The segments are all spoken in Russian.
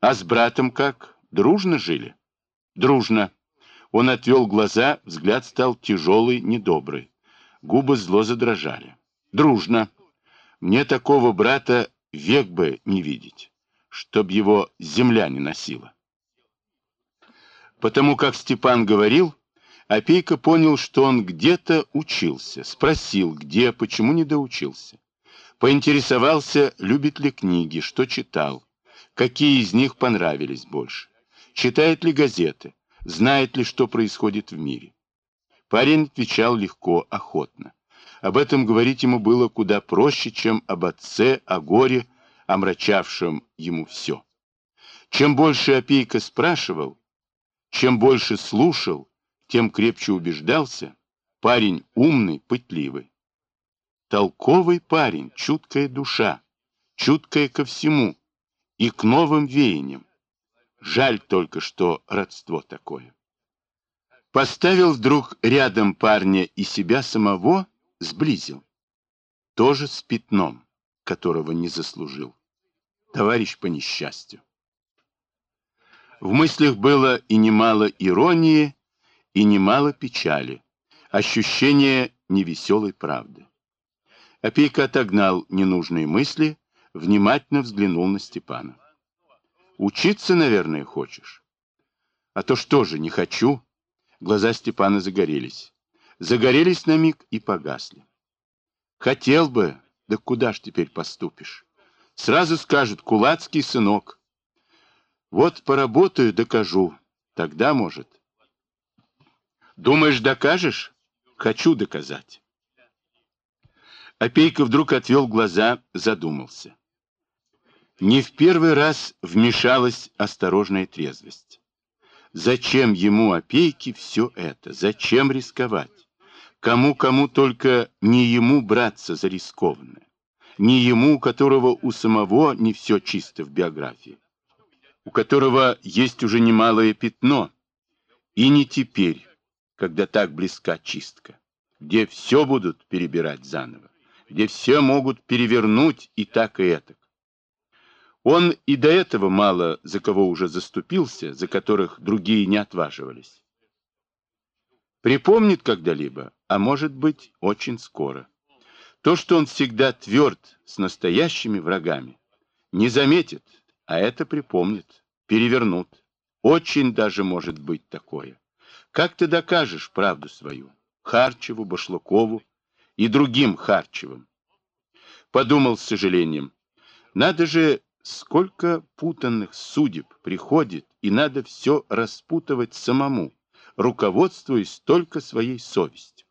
А с братом как? Дружно жили? Дружно. Он отвел глаза, взгляд стал тяжелый, недобрый. Губы зло задрожали. Дружно. Мне такого брата век бы не видеть, чтоб его земля не носила. Потому как Степан говорил, Опейка понял, что он где-то учился. Спросил, где, почему не доучился. Поинтересовался, любит ли книги, что читал, какие из них понравились больше, читает ли газеты, знает ли, что происходит в мире. Парень отвечал легко, охотно. Об этом говорить ему было куда проще, чем об отце, о горе, омрачавшем ему все. Чем больше Опейка спрашивал, чем больше слушал, тем крепче убеждался, парень умный, пытливый. Толковый парень, чуткая душа, чуткая ко всему и к новым веяниям. Жаль только, что родство такое. Поставил вдруг рядом парня и себя самого, сблизил. Тоже с пятном, которого не заслужил. Товарищ по несчастью. В мыслях было и немало иронии, и немало печали, ощущение невеселой правды. Опейка отогнал ненужные мысли, внимательно взглянул на Степана. «Учиться, наверное, хочешь?» «А то что же, не хочу?» Глаза Степана загорелись. Загорелись на миг и погасли. «Хотел бы, да куда ж теперь поступишь? Сразу скажут, кулацкий сынок. Вот поработаю, докажу. Тогда, может». «Думаешь, докажешь?» «Хочу доказать». Опейка вдруг отвел глаза, задумался. Не в первый раз вмешалась осторожная трезвость. Зачем ему, Опейке, все это? Зачем рисковать? Кому только не ему браться за рискованное. Не ему, у которого у самого не все чисто в биографии. У которого есть уже немалое пятно. И не теперь, когда так близка чистка. Где все будут перебирать заново. Где все могут перевернуть и так, и этак. Он и до этого мало за кого уже заступился, за которых другие не отваживались. Припомнит когда-либо, а может быть, очень скоро. То, что он всегда тверд с настоящими врагами, не заметит, а это припомнит, перевернут. Очень даже может быть такое. Как ты докажешь правду свою? Харчеву, Башлыкову и другим Харчевым. Подумал с сожалением, надо же, сколько путанных судеб приходит, и надо все распутывать самому, руководствуясь только своей совестью.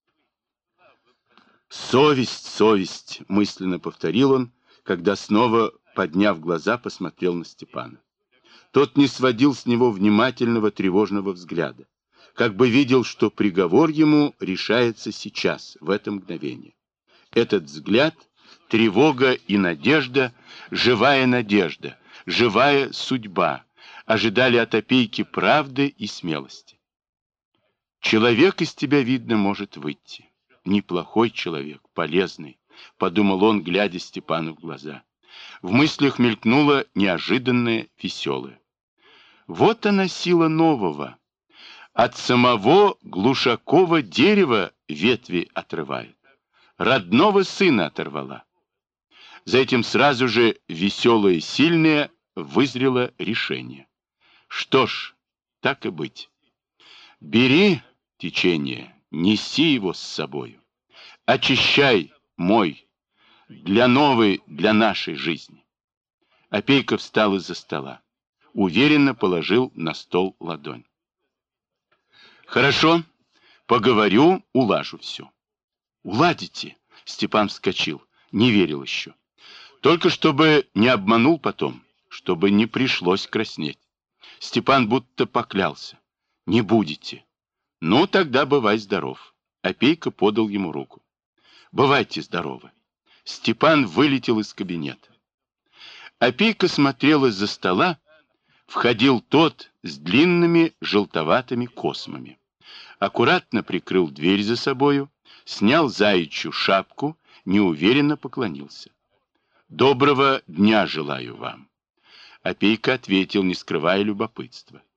«Совесть, совесть!» — мысленно повторил он, когда снова, подняв глаза, посмотрел на Степана. Тот не сводил с него внимательного тревожного взгляда, как бы видел, что приговор ему решается сейчас, в это мгновение. Этот взгляд — тревога и надежда, живая надежда, живая судьба, ожидали от Опейки правды и смелости. «Человек из тебя, видно, может выйти. Неплохой человек, полезный», — подумал он, глядя Степану в глаза. В мыслях мелькнуло неожиданное, веселое. Вот она сила нового. От самого глушакова дерева ветви отрывает. Родного сына оторвала. За этим сразу же веселое и сильное вызрело решение. Что ж, так и быть. Бери течение, неси его с собою. Очищай мой, для новой, для нашей жизни. Опейка встал из-за стола. Уверенно положил на стол ладонь. Хорошо, поговорю, улажу все. Уладите? Степан вскочил, не верил еще. Только чтобы не обманул потом, чтобы не пришлось краснеть. Степан будто поклялся. Не будете. Ну, тогда бывай здоров. Опейка подал ему руку. Бывайте здоровы. Степан вылетел из кабинета. Опейка смотрел из-за стола. Входил тот с длинными желтоватыми космами. Аккуратно прикрыл дверь за собою, снял заячью шапку, неуверенно поклонился. Доброго дня желаю вам. Опейка ответил, не скрывая любопытства.